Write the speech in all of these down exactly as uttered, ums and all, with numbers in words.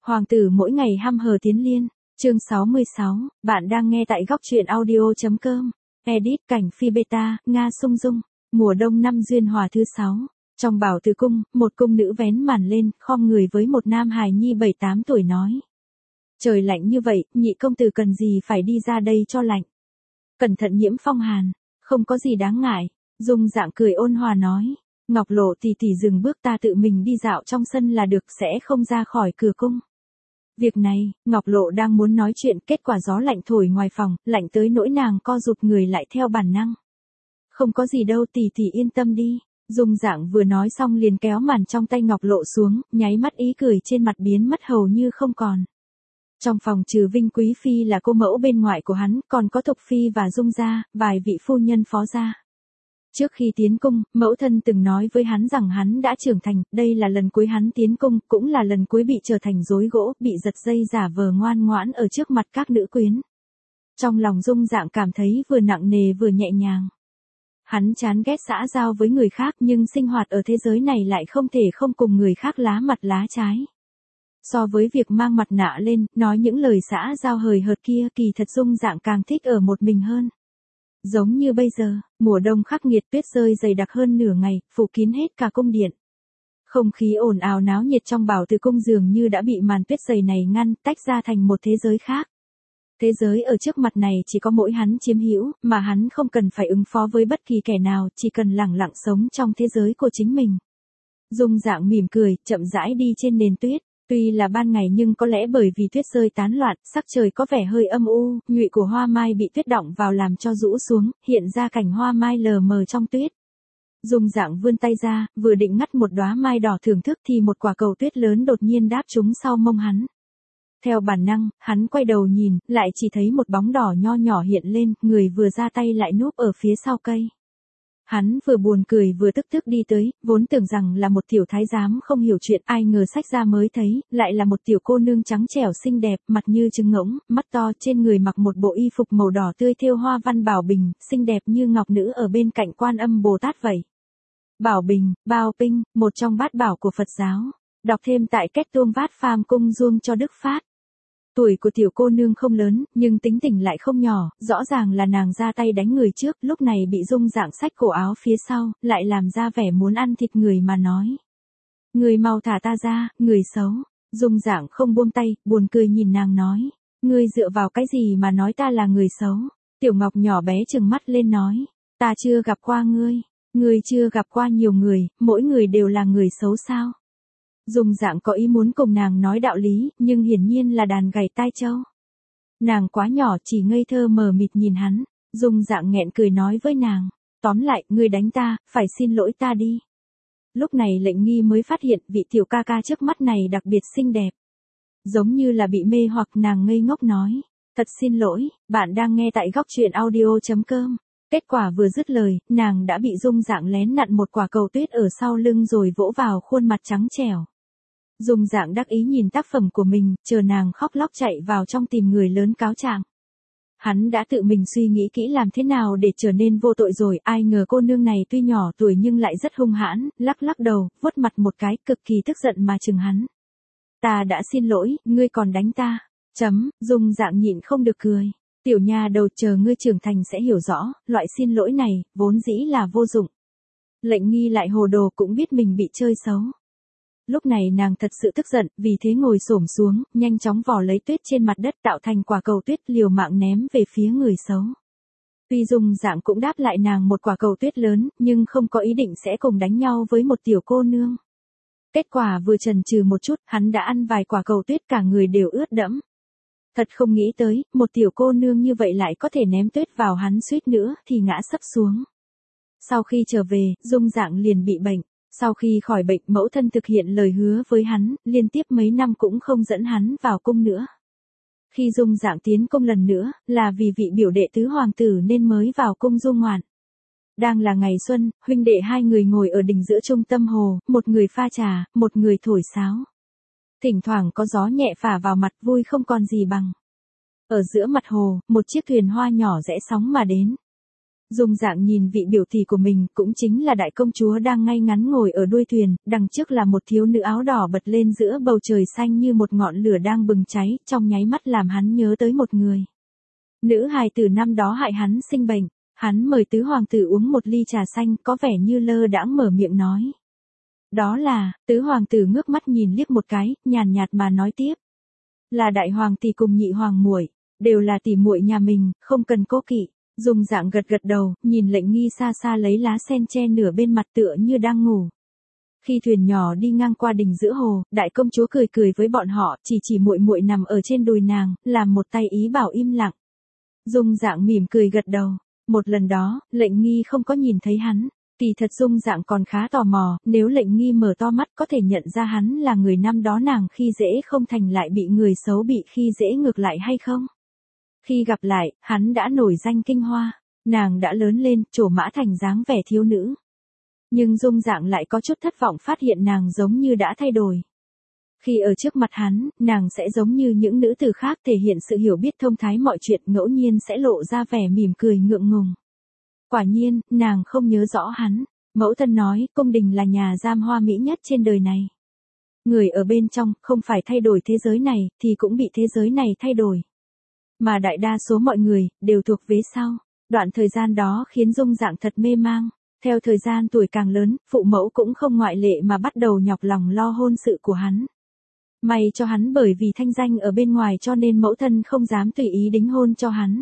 Hoàng tử mỗi ngày hăm hờ tiến liên, chương sáu mươi sáu, bạn đang nghe tại góc truyện audio.com, edit cảnh phi beta, Nga sung dung, mùa đông năm duyên hòa thứ sáu. Trong bảo từ cung, một cung nữ vén màn lên, khom người với một nam hài nhi bảy tám tuổi nói. Trời lạnh như vậy, nhị công tử cần gì phải đi ra đây cho lạnh. Cẩn thận nhiễm phong hàn, không có gì đáng ngại, Dung dạng cười ôn hòa nói. Ngọc Lộ tỷ tỷ dừng bước, ta tự mình đi dạo trong sân là được, sẽ không ra khỏi cửa cung. Việc này, Ngọc Lộ đang muốn nói chuyện, kết quả gió lạnh thổi ngoài phòng, lạnh tới nỗi nàng co rụt người lại theo bản năng. Không có gì đâu tỷ tỷ yên tâm đi. Dung dạng vừa nói xong liền kéo màn trong tay Ngọc Lộ xuống, nháy mắt ý cười trên mặt biến mất hầu như không còn. Trong phòng trừ Vinh Quý Phi là cô mẫu bên ngoài của hắn, còn có Thục Phi và Dung gia, vài vị phu nhân phó gia. Trước khi tiến cung, mẫu thân từng nói với hắn rằng hắn đã trưởng thành, đây là lần cuối hắn tiến cung, cũng là lần cuối bị trở thành rối gỗ, bị giật dây giả vờ ngoan ngoãn ở trước mặt các nữ quyến. Trong lòng Dung dạng cảm thấy vừa nặng nề vừa nhẹ nhàng. Hắn chán ghét xã giao với người khác, nhưng sinh hoạt ở thế giới này lại không thể không cùng người khác lá mặt lá trái. So với việc mang mặt nạ lên, nói những lời xã giao hời hợt kia, kỳ thật Dung dạng càng thích ở một mình hơn. Giống như bây giờ, mùa đông khắc nghiệt, tuyết rơi dày đặc hơn nửa ngày, phủ kín hết cả cung điện. Không khí ồn ào náo nhiệt trong bảo từ cung dường như đã bị màn tuyết dày này ngăn, tách ra thành một thế giới khác. Thế giới ở trước mặt này chỉ có mỗi hắn chiếm hữu, mà hắn không cần phải ứng phó với bất kỳ kẻ nào, chỉ cần lẳng lặng sống trong thế giới của chính mình. Dung dạng mỉm cười, chậm rãi đi trên nền tuyết. Tuy là ban ngày nhưng có lẽ bởi vì tuyết rơi tán loạn, sắc trời có vẻ hơi âm u, nhụy của hoa mai bị tuyết đọng vào làm cho rũ xuống, hiện ra cảnh hoa mai lờ mờ trong tuyết. Dung dạng vươn tay ra, vừa định ngắt một đóa mai đỏ thưởng thức thì một quả cầu tuyết lớn đột nhiên đáp trúng sau mông hắn. Theo bản năng, hắn quay đầu nhìn, lại chỉ thấy một bóng đỏ nho nhỏ hiện lên, người vừa ra tay lại núp ở phía sau cây. Hắn vừa buồn cười vừa tức tức đi tới, vốn tưởng rằng là một tiểu thái giám không hiểu chuyện, ai ngờ xách ra mới thấy, lại là một tiểu cô nương trắng trẻo xinh đẹp, mặt như trứng ngỗng, mắt to, trên người mặc một bộ y phục màu đỏ tươi thêu hoa văn bảo bình, xinh đẹp như ngọc nữ ở bên cạnh Quan Âm Bồ Tát vậy. Bảo bình, bao pinh, một trong bát bảo của Phật giáo, đọc thêm tại Kết Tuông Vát Phàm Cung Duông cho Đức Phát. Tuổi của tiểu cô nương không lớn, nhưng tính tình lại không nhỏ, rõ ràng là nàng ra tay đánh người trước, lúc này bị Dung dạng xách cổ áo phía sau, lại làm ra vẻ muốn ăn thịt người mà nói. Người mau thả ta ra, người xấu. Dung dạng không buông tay, buồn cười nhìn nàng nói. Ngươi dựa vào cái gì mà nói ta là người xấu? Tiểu Ngọc nhỏ bé trừng mắt lên nói. Ta chưa gặp qua ngươi, ngươi chưa gặp qua nhiều người, mỗi người đều là người xấu sao? Dung dạng có ý muốn cùng nàng nói đạo lý, nhưng hiển nhiên là đàn gảy tai trâu. Nàng quá nhỏ, chỉ ngây thơ mờ mịt nhìn hắn. Dung dạng nghẹn cười nói với nàng. Tóm lại, ngươi đánh ta, phải xin lỗi ta đi. Lúc này Lệnh Nghi mới phát hiện vị tiểu ca ca trước mắt này đặc biệt xinh đẹp. Giống như là bị mê hoặc, nàng ngây ngốc nói. Thật xin lỗi, bạn đang nghe tại góc truyện audio.com. Kết quả vừa dứt lời, nàng đã bị Dung dạng lén nặn một quả cầu tuyết ở sau lưng rồi vỗ vào khuôn mặt trắng trẻo. Dung dạng đắc ý nhìn tác phẩm của mình, chờ nàng khóc lóc chạy vào trong tìm người lớn cáo trạng. Hắn đã tự mình suy nghĩ kỹ làm thế nào để trở nên vô tội rồi, ai ngờ cô nương này tuy nhỏ tuổi nhưng lại rất hung hãn, lắc lắc đầu, vuốt mặt một cái, cực kỳ tức giận mà chừng hắn. Ta đã xin lỗi, ngươi còn đánh ta. Chấm, Dung dạng nhịn không được cười. Tiểu nha đầu, chờ ngươi trưởng thành sẽ hiểu rõ, loại xin lỗi này, vốn dĩ là vô dụng. Lệnh Nghi lại hồ đồ, cũng biết mình bị chơi xấu. Lúc này nàng thật sự tức giận, vì thế ngồi xổm xuống, nhanh chóng vò lấy tuyết trên mặt đất tạo thành quả cầu tuyết, liều mạng ném về phía người xấu. Tuy Dung dạng cũng đáp lại nàng một quả cầu tuyết lớn, nhưng không có ý định sẽ cùng đánh nhau với một tiểu cô nương. Kết quả vừa chần chừ một chút, hắn đã ăn vài quả cầu tuyết, cả người đều ướt đẫm. Thật không nghĩ tới, một tiểu cô nương như vậy lại có thể ném tuyết vào hắn, suýt nữa thì ngã sấp xuống. Sau khi trở về, Dung dạng liền bị bệnh. Sau khi khỏi bệnh, mẫu thân thực hiện lời hứa với hắn, liên tiếp mấy năm cũng không dẫn hắn vào cung nữa. Khi Dung dạng tiến cung lần nữa, là vì vị biểu đệ tứ hoàng tử nên mới vào cung du ngoạn. Đang là ngày xuân, huynh đệ hai người ngồi ở đỉnh giữa trung tâm hồ, một người pha trà, một người thổi sáo. Thỉnh thoảng có gió nhẹ phả vào mặt, vui không còn gì bằng. Ở giữa mặt hồ, một chiếc thuyền hoa nhỏ rẽ sóng mà đến. Dung Dạng nhìn vị biểu tỷ của mình, cũng chính là đại công chúa đang ngay ngắn ngồi ở đuôi thuyền, đằng trước là một thiếu nữ áo đỏ bật lên giữa bầu trời xanh như một ngọn lửa đang bừng cháy, trong nháy mắt làm hắn nhớ tới một người. Nữ hài tử năm đó hại hắn sinh bệnh, hắn mời tứ hoàng tử uống một ly trà xanh, có vẻ như lơ đãng mở miệng nói. Đó là, tứ hoàng tử ngước mắt nhìn liếc một cái, nhàn nhạt mà nói tiếp. Là đại hoàng tỷ cùng nhị hoàng muội, đều là tỷ muội nhà mình, không cần cố kỵ. Dung Dạng gật gật đầu, nhìn Lệnh Nghi xa xa lấy lá sen che nửa bên mặt tựa như đang ngủ. Khi thuyền nhỏ đi ngang qua đỉnh giữa hồ, đại công chúa cười cười với bọn họ, chỉ chỉ muội muội nằm ở trên đùi nàng, làm một tay ý bảo im lặng. Dung Dạng mỉm cười gật đầu. Một lần đó, Lệnh Nghi không có nhìn thấy hắn. Kỳ thật Dung Dạng còn khá tò mò, nếu Lệnh Nghi mở to mắt có thể nhận ra hắn là người năm đó nàng khi dễ không thành lại bị người xấu bị khi dễ ngược lại hay không. Khi gặp lại, hắn đã nổi danh kinh hoa, nàng đã lớn lên, trổ mã thành dáng vẻ thiếu nữ. Nhưng Dung Dạng lại có chút thất vọng phát hiện nàng giống như đã thay đổi. Khi ở trước mặt hắn, nàng sẽ giống như những nữ tử khác thể hiện sự hiểu biết thông thái mọi chuyện, ngẫu nhiên sẽ lộ ra vẻ mỉm cười ngượng ngùng. Quả nhiên, nàng không nhớ rõ hắn. Mẫu thân nói, cung đình là nhà giam hoa mỹ nhất trên đời này. Người ở bên trong, không phải thay đổi thế giới này, thì cũng bị thế giới này thay đổi. Mà đại đa số mọi người, đều thuộc vế sau. Đoạn thời gian đó khiến Dung Dạng thật mê mang. Theo thời gian tuổi càng lớn, phụ mẫu cũng không ngoại lệ mà bắt đầu nhọc lòng lo hôn sự của hắn. May cho hắn bởi vì thanh danh ở bên ngoài cho nên mẫu thân không dám tùy ý đính hôn cho hắn.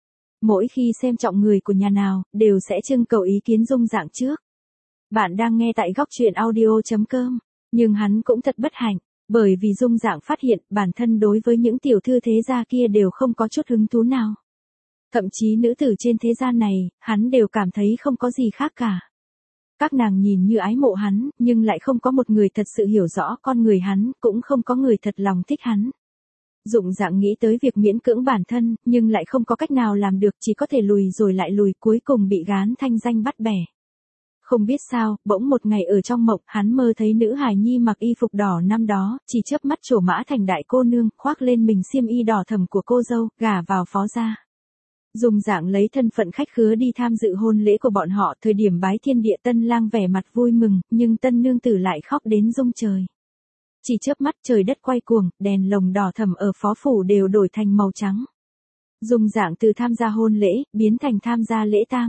Mỗi khi xem trọng người của nhà nào, đều sẽ trưng cầu ý kiến Dung Dạng trước. Bạn đang nghe tại góc truyện audio chấm com. Nhưng hắn cũng thật bất hạnh, bởi vì Dung Dạng phát hiện bản thân đối với những tiểu thư thế gia kia đều không có chút hứng thú nào. Thậm chí nữ tử trên thế gian này, hắn đều cảm thấy không có gì khác cả. Các nàng nhìn như ái mộ hắn, nhưng lại không có một người thật sự hiểu rõ con người hắn, cũng không có người thật lòng thích hắn. Dung Dạng nghĩ tới việc miễn cưỡng bản thân, nhưng lại không có cách nào làm được, chỉ có thể lùi rồi lại lùi, cuối cùng bị gán thanh danh bắt bẻ. Không biết sao, bỗng một ngày ở trong mộng, hắn mơ thấy nữ hài nhi mặc y phục đỏ năm đó, chỉ chớp mắt trổ mã thành đại cô nương, khoác lên mình xiêm y đỏ thẫm của cô dâu, gả vào phó gia. Dung Dạng lấy thân phận khách khứa đi tham dự hôn lễ của bọn họ, thời điểm bái thiên địa tân lang vẻ mặt vui mừng, nhưng tân nương tử lại khóc đến rung trời. Chỉ chớp mắt trời đất quay cuồng, đèn lồng đỏ thẫm ở phó phủ đều đổi thành màu trắng. Dung Dạng từ tham gia hôn lễ, biến thành tham gia lễ tang.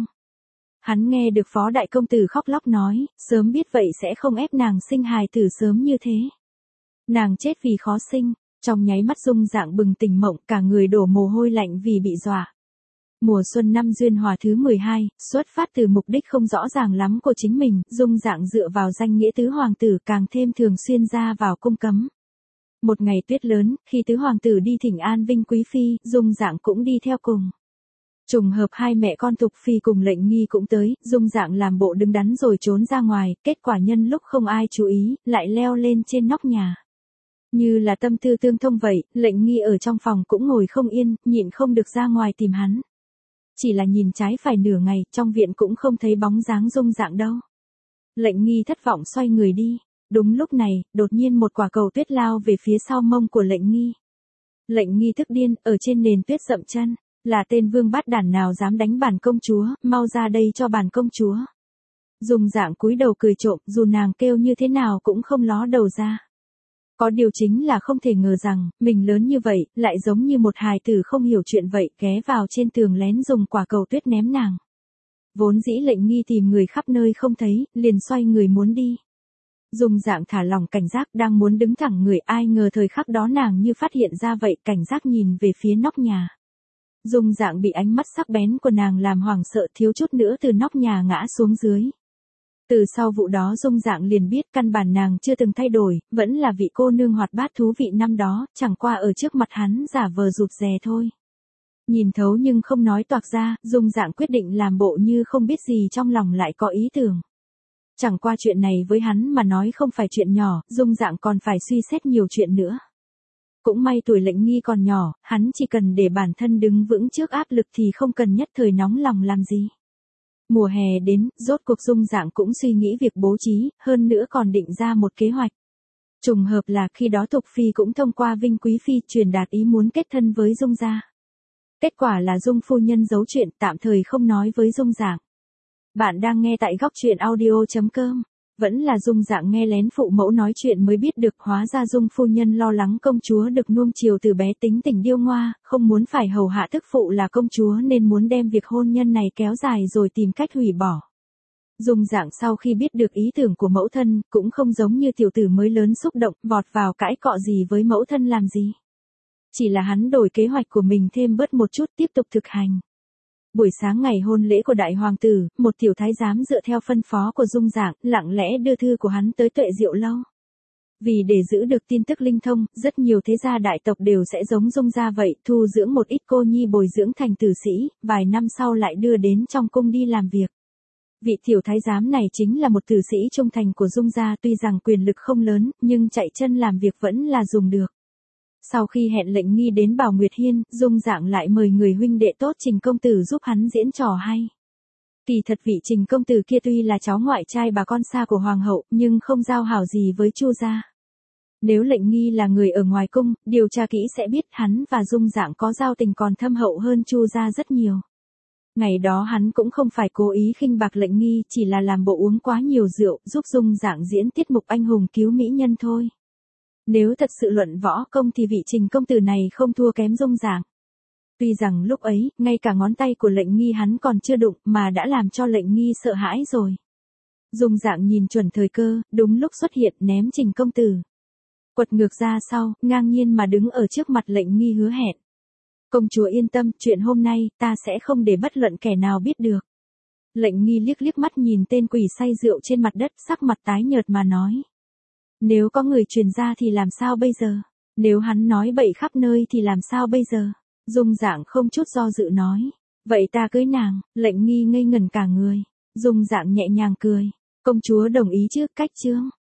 Hắn nghe được phó đại công tử khóc lóc nói, sớm biết vậy sẽ không ép nàng sinh hài tử sớm như thế. Nàng chết vì khó sinh, trong nháy mắt Dung Dạng bừng tỉnh mộng, cả người đổ mồ hôi lạnh vì bị dọa. Mùa xuân năm Duyên Hòa thứ mười hai, xuất phát từ mục đích không rõ ràng lắm của chính mình, Dung Dạng dựa vào danh nghĩa tứ hoàng tử càng thêm thường xuyên ra vào cung cấm. Một ngày tuyết lớn, khi tứ hoàng tử đi thỉnh an Vinh Quý Phi, Dung Dạng cũng đi theo cùng. Trùng hợp hai mẹ con Thục Phi cùng Lệnh Nghi cũng tới, Dung Dạng làm bộ đứng đắn rồi trốn ra ngoài, kết quả nhân lúc không ai chú ý, lại leo lên trên nóc nhà. Như là tâm tư tương thông vậy, Lệnh Nghi ở trong phòng cũng ngồi không yên, nhịn không được ra ngoài tìm hắn. Chỉ là nhìn trái phải nửa ngày, trong viện cũng không thấy bóng dáng Dung Dạng đâu. Lệnh Nghi thất vọng xoay người đi. Đúng lúc này, đột nhiên một quả cầu tuyết lao về phía sau mông của Lệnh Nghi. Lệnh Nghi tức điên, ở trên nền tuyết dậm chân. Là tên vương bát đản nào dám đánh bản công chúa, mau ra đây cho bản công chúa. Dung Dạng cúi đầu cười trộm, dù nàng kêu như thế nào cũng không ló đầu ra. Có điều chính là không thể ngờ rằng, mình lớn như vậy, lại giống như một hài tử không hiểu chuyện vậy, ghé vào trên tường lén dùng quả cầu tuyết ném nàng. Vốn dĩ Lệnh Nghi tìm người khắp nơi không thấy, liền xoay người muốn đi. Dung Dạng thả lỏng cảnh giác đang muốn đứng thẳng người, ai ngờ thời khắc đó nàng như phát hiện ra vậy, cảnh giác nhìn về phía nóc nhà. Dung Dạng bị ánh mắt sắc bén của nàng làm hoảng sợ, thiếu chút nữa từ nóc nhà ngã xuống dưới. Từ sau vụ đó Dung Dạng liền biết căn bản nàng chưa từng thay đổi, vẫn là vị cô nương hoạt bát thú vị năm đó, chẳng qua ở trước mặt hắn giả vờ rụt rè thôi. Nhìn thấu nhưng không nói toạc ra, Dung Dạng quyết định làm bộ như không biết gì, trong lòng lại có ý tưởng. Chẳng qua chuyện này với hắn mà nói không phải chuyện nhỏ, Dung Dạng còn phải suy xét nhiều chuyện nữa. Cũng may tuổi Lệnh Nghi còn nhỏ, hắn chỉ cần để bản thân đứng vững trước áp lực thì không cần nhất thời nóng lòng làm gì. Mùa hè đến, rốt cuộc Dung Dạng cũng suy nghĩ việc bố trí, hơn nữa còn định ra một kế hoạch. Trùng hợp là khi đó Thục Phi cũng thông qua Vinh Quý Phi truyền đạt ý muốn kết thân với Dung gia. Kết quả là Dung phu nhân giấu chuyện, tạm thời không nói với Dung Dạng. Bạn đang nghe tại góc truyện audio.com. Vẫn là Dung Dạng nghe lén phụ mẫu nói chuyện mới biết được, hóa ra Dung phu nhân lo lắng công chúa được nuông chiều từ bé tính tình điêu ngoa, không muốn phải hầu hạ tức phụ là công chúa nên muốn đem việc hôn nhân này kéo dài rồi tìm cách hủy bỏ. Dung Dạng sau khi biết được ý tưởng của mẫu thân, cũng không giống như tiểu tử mới lớn xúc động, vọt vào cãi cọ gì với mẫu thân làm gì. Chỉ là hắn đổi kế hoạch của mình thêm bớt một chút, tiếp tục thực hành. Buổi sáng ngày hôn lễ của đại hoàng tử, một tiểu thái giám dựa theo phân phó của Dung Dạng, lặng lẽ đưa thư của hắn tới Tuệ Diệu lâu. Vì để giữ được tin tức linh thông, rất nhiều thế gia đại tộc đều sẽ giống Dung gia vậy, thu dưỡng một ít cô nhi bồi dưỡng thành tử sĩ, vài năm sau lại đưa đến trong cung đi làm việc. Vị tiểu thái giám này chính là một tử sĩ trung thành của Dung gia, tuy rằng quyền lực không lớn, nhưng chạy chân làm việc vẫn là dùng được. Sau khi hẹn lệnh nghi đến Bảo Nguyệt Hiên, Dung Dạng lại mời người huynh đệ tốt Trình công tử giúp hắn diễn trò hay. Kỳ thật vị Trình công tử kia tuy là cháu ngoại trai bà con xa của hoàng hậu, nhưng không giao hảo gì với Chu gia. Nếu lệnh nghi là người ở ngoài cung, điều tra kỹ sẽ biết hắn và Dung Dạng có giao tình còn thâm hậu hơn Chu gia rất nhiều. Ngày đó hắn cũng không phải cố ý khinh bạc lệnh nghi, chỉ là làm bộ uống quá nhiều rượu, giúp Dung Dạng diễn tiết mục anh hùng cứu mỹ nhân thôi. Nếu thật sự luận võ công thì vị Trình công tử này không thua kém Dung Dạng. Tuy rằng lúc ấy, ngay cả ngón tay của lệnh nghi hắn còn chưa đụng mà đã làm cho lệnh nghi sợ hãi rồi. Dung Dạng nhìn chuẩn thời cơ, đúng lúc xuất hiện ném Trình công tử. Quật ngược ra sau, ngang nhiên mà đứng ở trước mặt lệnh nghi hứa hẹn. Công chúa yên tâm, chuyện hôm nay, ta sẽ không để bất luận kẻ nào biết được. Lệnh nghi liếc liếc mắt nhìn tên quỷ say rượu trên mặt đất, sắc mặt tái nhợt mà nói. Nếu có người truyền ra thì làm sao bây giờ? Nếu hắn nói bậy khắp nơi thì làm sao bây giờ? Dung Dạng không chút do dự nói. Vậy ta cưới nàng, lệnh nghi ngây ngẩn cả người. Dung Dạng nhẹ nhàng cười. Công chúa đồng ý chứ, cách chương.